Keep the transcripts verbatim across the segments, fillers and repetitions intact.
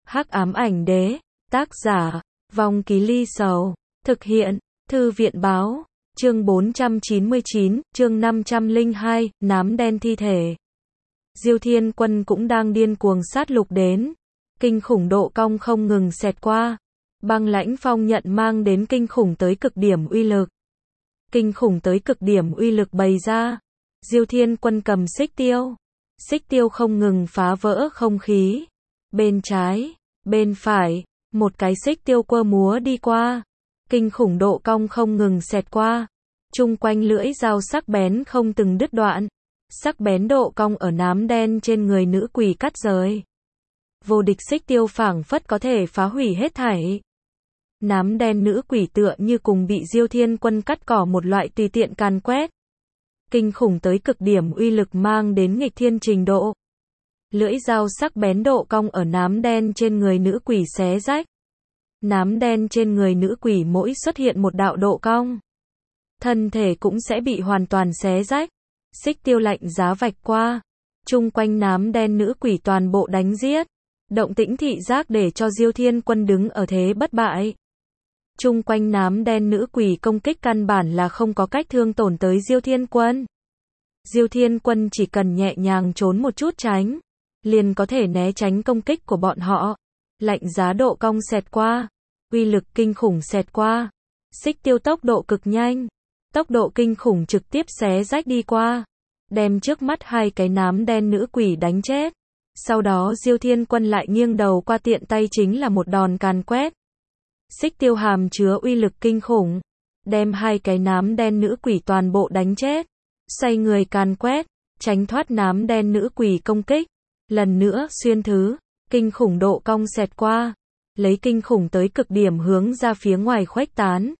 Hắc ám ảnh đế, tác giả, Vong Ký Ly Sầu, thực hiện, Thư viện báo, chương bốn trăm chín mươi chín, chương năm trăm lẻ hai, nám đen thi thể. Diêu Thiên Quân cũng đang điên cuồng sát lục đến, kinh khủng độ cong không ngừng xẹt qua, băng lãnh phong nhận mang đến kinh khủng tới cực điểm uy lực. Kinh khủng tới cực điểm uy lực bày ra, Diêu Thiên Quân cầm xích tiêu, xích tiêu không ngừng phá vỡ không khí, bên trái, bên phải, một cái xích tiêu quơ múa đi qua, kinh khủng độ cong không ngừng xẹt qua, chung quanh lưỡi dao sắc bén không từng đứt đoạn, sắc bén độ cong ở nám đen trên người nữ quỷ cắt rời. Vô địch xích tiêu phảng phất có thể phá hủy hết thảy. Nám đen nữ quỷ tựa như cùng bị Diêu Thiên Quân cắt cỏ một loại tùy tiện càn quét. Kinh khủng tới cực điểm uy lực mang đến nghịch thiên trình độ. Lưỡi dao sắc bén độ cong ở nám đen trên người nữ quỷ xé rách. Nám đen trên người nữ quỷ mỗi xuất hiện một đạo độ cong, thân thể cũng sẽ bị hoàn toàn xé rách. Xích tiêu lạnh giá vạch qua, chung quanh nám đen nữ quỷ toàn bộ đánh giết. Động tĩnh thị giác để cho Diêu Thiên Quân đứng ở thế bất bại. Chung quanh nám đen nữ quỷ công kích căn bản là không có cách thương tổn tới Diêu Thiên Quân. Diêu Thiên Quân chỉ cần nhẹ nhàng trốn một chút tránh, liền có thể né tránh công kích của bọn họ. Lạnh giá độ cong xẹt qua, uy lực kinh khủng xẹt qua. Xích tiêu tốc độ cực nhanh, tốc độ kinh khủng trực tiếp xé rách đi qua, đem trước mắt hai cái nám đen nữ quỷ đánh chết. Sau đó Diêu Thiên Quân lại nghiêng đầu qua tiện tay chính là một đòn càn quét. Xích tiêu hàm chứa uy lực kinh khủng, đem hai cái nám đen nữ quỷ toàn bộ đánh chết. Xoay người càn quét, tránh thoát nám đen nữ quỷ công kích. Lần nữa xuyên thứ, kinh khủng độ cong xẹt qua, lấy kinh khủng tới cực điểm hướng ra phía ngoài khuếch tán.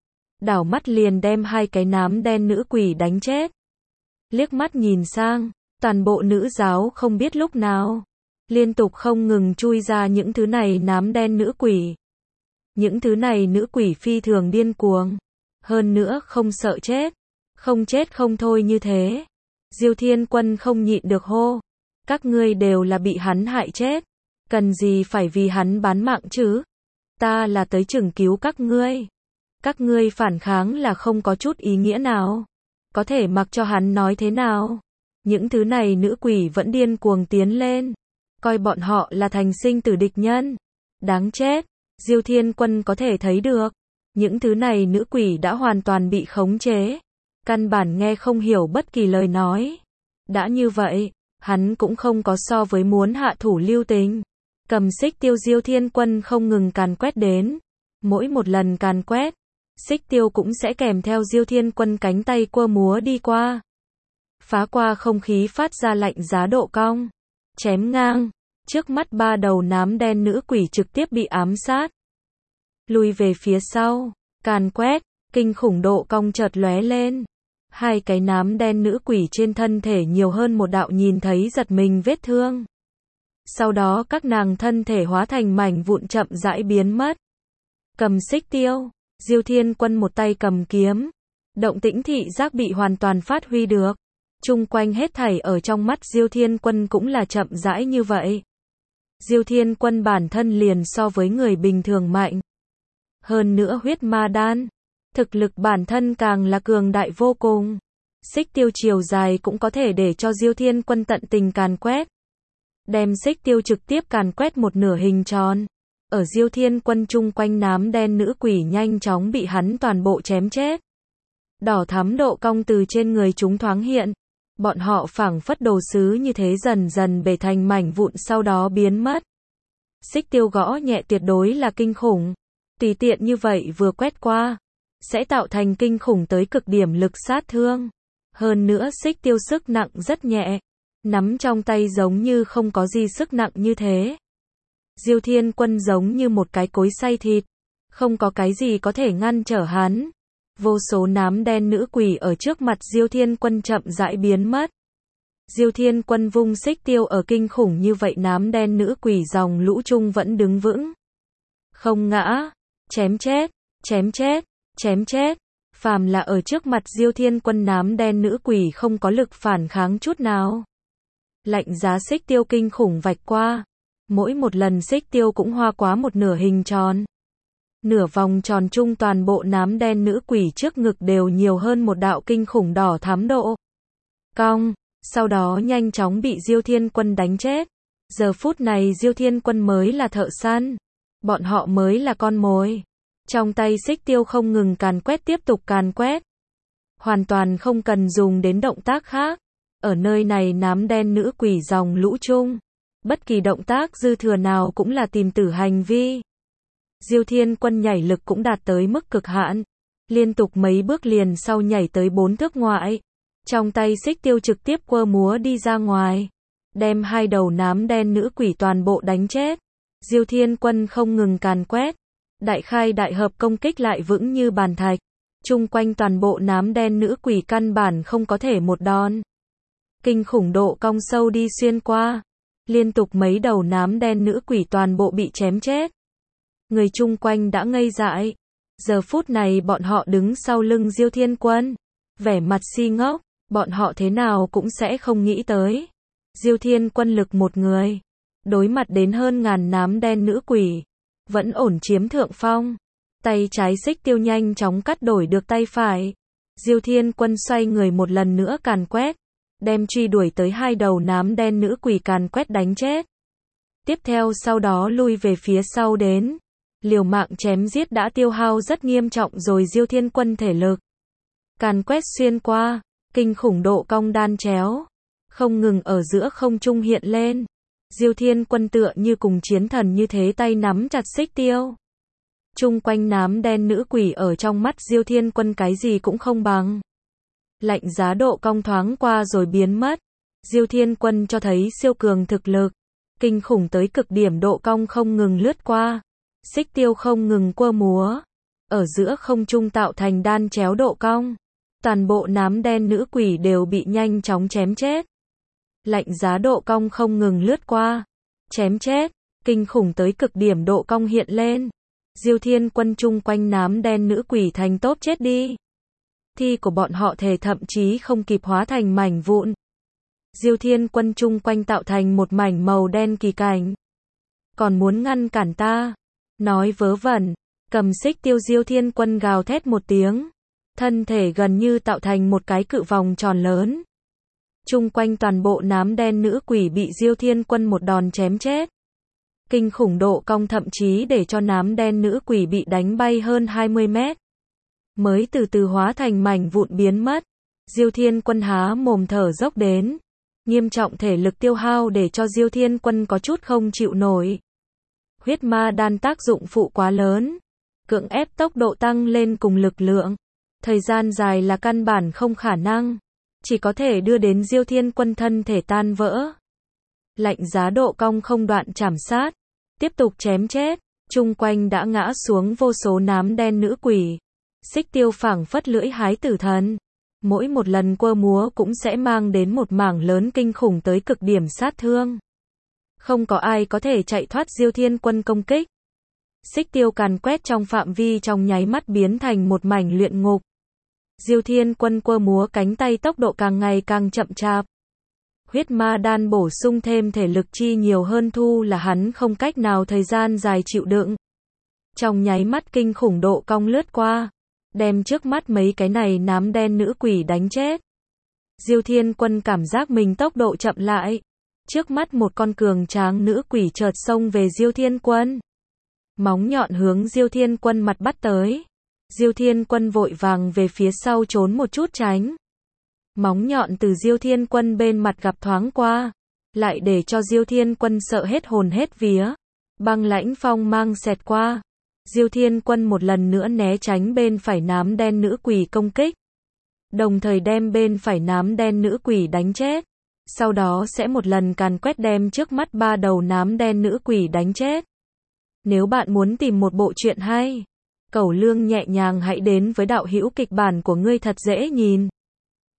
Đảo mắt liền đem hai cái nám đen nữ quỷ đánh chết. Liếc mắt nhìn sang, toàn bộ nữ giáo không biết lúc nào, liên tục không ngừng chui ra những thứ này nám đen nữ quỷ. Những thứ này nữ quỷ phi thường điên cuồng, hơn nữa không sợ chết, không chết không thôi như thế. Diêu Thiên Quân không nhịn được hô, các ngươi đều là bị hắn hại chết, cần gì phải vì hắn bán mạng chứ? Ta là tới chừng cứu các ngươi. Các ngươi phản kháng là không có chút ý nghĩa nào, có thể mặc cho hắn nói thế nào. Những thứ này nữ quỷ vẫn điên cuồng tiến lên, coi bọn họ là thành sinh tử địch nhân. Đáng chết, Diêu Thiên Quân có thể thấy được, những thứ này nữ quỷ đã hoàn toàn bị khống chế, căn bản nghe không hiểu bất kỳ lời nói. Đã như vậy, hắn cũng không có so với muốn hạ thủ lưu tình. Cầm xích tiêu Diêu Thiên Quân không ngừng càn quét đến, mỗi một lần càn quét, xích tiêu cũng sẽ kèm theo Diêu Thiên Quân cánh tay quơ múa đi qua, phá qua không khí phát ra lạnh giá độ cong, chém ngang, trước mắt ba đầu nám đen nữ quỷ trực tiếp bị ám sát. Lùi về phía sau, càn quét, kinh khủng độ cong chợt lóe lên. Hai cái nám đen nữ quỷ trên thân thể nhiều hơn một đạo nhìn thấy giật mình vết thương. Sau đó các nàng thân thể hóa thành mảnh vụn chậm rãi biến mất. Cầm xích tiêu, Diêu Thiên Quân một tay cầm kiếm, động tĩnh thị giác bị hoàn toàn phát huy được. Chung quanh hết thảy ở trong mắt Diêu Thiên Quân cũng là chậm rãi như vậy. Diêu Thiên Quân bản thân liền so với người bình thường mạnh. Hơn nữa huyết ma đan, thực lực bản thân càng là cường đại vô cùng. Xích tiêu chiều dài cũng có thể để cho Diêu Thiên Quân tận tình càn quét. Đem xích tiêu trực tiếp càn quét một nửa hình tròn. Ở Diêu Thiên Quân chung quanh nám đen nữ quỷ nhanh chóng bị hắn toàn bộ chém chết. Đỏ thắm độ cong từ trên người chúng thoáng hiện. Bọn họ phảng phất đồ sứ như thế dần dần bể thành mảnh vụn sau đó biến mất. Xích tiêu gõ nhẹ tuyệt đối là kinh khủng. Tùy tiện như vậy vừa quét qua, sẽ tạo thành kinh khủng tới cực điểm lực sát thương. Hơn nữa xích tiêu sức nặng rất nhẹ, nắm trong tay giống như không có gì sức nặng như thế. Diêu Thiên Quân giống như một cái cối xay thịt, không có cái gì có thể ngăn trở hắn. Vô số nám đen nữ quỷ ở trước mặt Diêu Thiên Quân chậm rãi biến mất. Diêu Thiên Quân vung xích tiêu ở kinh khủng như vậy nám đen nữ quỷ dòng lũ chung vẫn đứng vững. Không ngã, chém chết, chém chết, chém chết. Phàm là ở trước mặt Diêu Thiên Quân nám đen nữ quỷ không có lực phản kháng chút nào. Lạnh giá xích tiêu kinh khủng vạch qua, Mỗi một lần xích tiêu cũng hoa quá một nửa hình tròn. Nửa vòng tròn chung toàn bộ nám đen nữ quỷ trước ngực đều nhiều hơn một đạo kinh khủng đỏ thắm độ cong, sau đó nhanh chóng bị Diêu Thiên Quân đánh chết. Giờ phút này Diêu Thiên Quân mới là thợ săn, bọn họ mới là con mồi. Trong tay xích tiêu không ngừng càn quét, tiếp tục càn quét. Hoàn toàn không cần dùng đến động tác khác. Ở nơi này nám đen nữ quỷ dòng lũ chung, bất kỳ động tác dư thừa nào cũng là tìm tử hành vi. Diêu Thiên Quân nhảy lực cũng đạt tới mức cực hạn, liên tục mấy bước liền sau nhảy tới bốn thước ngoại. Trong tay xích tiêu trực tiếp quơ múa đi ra ngoài, đem hai đầu nám đen nữ quỷ toàn bộ đánh chết. Diêu Thiên Quân không ngừng càn quét, đại khai đại hợp công kích lại vững như bàn thạch. Chung quanh toàn bộ nám đen nữ quỷ căn bản không có thể một đòn. Kinh khủng độ cong sâu đi xuyên qua, liên tục mấy đầu nám đen nữ quỷ toàn bộ bị chém chết. Người chung quanh đã ngây dại. Giờ phút này bọn họ đứng sau lưng Diêu Thiên Quân, vẻ mặt si ngốc, bọn họ thế nào cũng sẽ không nghĩ tới. Diêu Thiên Quân lực một người, đối mặt đến hơn ngàn nám đen nữ quỷ, vẫn ổn chiếm thượng phong. Tay trái xích tiêu nhanh chóng cắt đổi được tay phải. Diêu Thiên Quân xoay người một lần nữa càn quét, đem truy đuổi tới hai đầu nám đen nữ quỷ càn quét đánh chết. Tiếp theo sau đó lui về phía sau đến. Liều mạng chém giết đã tiêu hao rất nghiêm trọng rồi Diêu Thiên Quân thể lực. Càn quét xuyên qua, kinh khủng độ cong đan chéo, không ngừng ở giữa không trung hiện lên. Diêu Thiên Quân tựa như cùng chiến thần như thế, tay nắm chặt xích tiêu. Chung quanh nám đen nữ quỷ ở trong mắt Diêu Thiên Quân cái gì cũng không bằng. Lạnh giá độ cong thoáng qua rồi biến mất. Diêu Thiên Quân cho thấy siêu cường thực lực, kinh khủng tới cực điểm độ cong không ngừng lướt qua. Xích tiêu không ngừng quơ múa, ở giữa không trung tạo thành đan chéo độ cong. Toàn bộ nám đen nữ quỷ đều bị nhanh chóng chém chết. Lạnh giá độ cong không ngừng lướt qua, chém chết, kinh khủng tới cực điểm độ cong hiện lên. Diêu Thiên Quân chung quanh nám đen nữ quỷ thành tốp chết đi. Thi của bọn họ thể thậm chí không kịp hóa thành mảnh vụn. Diêu Thiên Quân chung quanh tạo thành một mảnh màu đen kỳ cảnh. Còn muốn ngăn cản ta? Nói vớ vẩn, cầm xích tiêu Diêu Thiên Quân gào thét một tiếng. Thân thể gần như tạo thành một cái cự vòng tròn lớn. Chung quanh toàn bộ nám đen nữ quỷ bị Diêu Thiên Quân một đòn chém chết. Kinh khủng độ cong thậm chí để cho nám đen nữ quỷ bị đánh bay hơn hai mươi mét. Mới từ từ hóa thành mảnh vụn biến mất. Diêu Thiên Quân há mồm thở dốc đến. Nghiêm trọng thể lực tiêu hao để cho Diêu Thiên Quân có chút không chịu nổi. Huyết ma đan tác dụng phụ quá lớn, cưỡng ép tốc độ tăng lên cùng lực lượng. Thời gian dài là căn bản không khả năng, chỉ có thể đưa đến Diêu Thiên Quân thân thể tan vỡ. Lạnh giá độ cong không đoạn chảm sát, tiếp tục chém chết, chung quanh đã ngã xuống vô số nám đen nữ quỷ. Xích tiêu phảng phất lưỡi hái tử thần, mỗi một lần quơ múa cũng sẽ mang đến một mảng lớn kinh khủng tới cực điểm sát thương. Không có ai có thể chạy thoát Diêu Thiên Quân công kích. Xích tiêu càn quét trong phạm vi trong nháy mắt biến thành một mảnh luyện ngục. Diêu Thiên Quân quơ múa cánh tay tốc độ càng ngày càng chậm chạp. Huyết ma đan bổ sung thêm thể lực chi nhiều hơn thu là hắn không cách nào thời gian dài chịu đựng. Trong nháy mắt kinh khủng độ cong lướt qua, đem trước mắt mấy cái này nám đen nữ quỷ đánh chết. Diêu Thiên Quân cảm giác mình tốc độ chậm lại. Trước mắt một con cường tráng nữ quỷ chợt xông về Diêu Thiên Quân. Móng nhọn hướng Diêu Thiên Quân mặt bắt tới. Diêu Thiên Quân vội vàng về phía sau trốn một chút tránh. Móng nhọn từ Diêu Thiên Quân bên mặt gặp thoáng qua, lại để cho Diêu Thiên Quân sợ hết hồn hết vía. Băng lãnh phong mang xẹt qua. Diêu Thiên Quân một lần nữa né tránh bên phải nám đen nữ quỷ công kích, đồng thời đem bên phải nám đen nữ quỷ đánh chết. Sau đó sẽ một lần càn quét đem trước mắt ba đầu nám đen nữ quỷ đánh chết. Nếu bạn muốn tìm một bộ truyện hay, cẩu lương nhẹ nhàng hãy đến với đạo hữu kịch bản của ngươi thật dễ nhìn.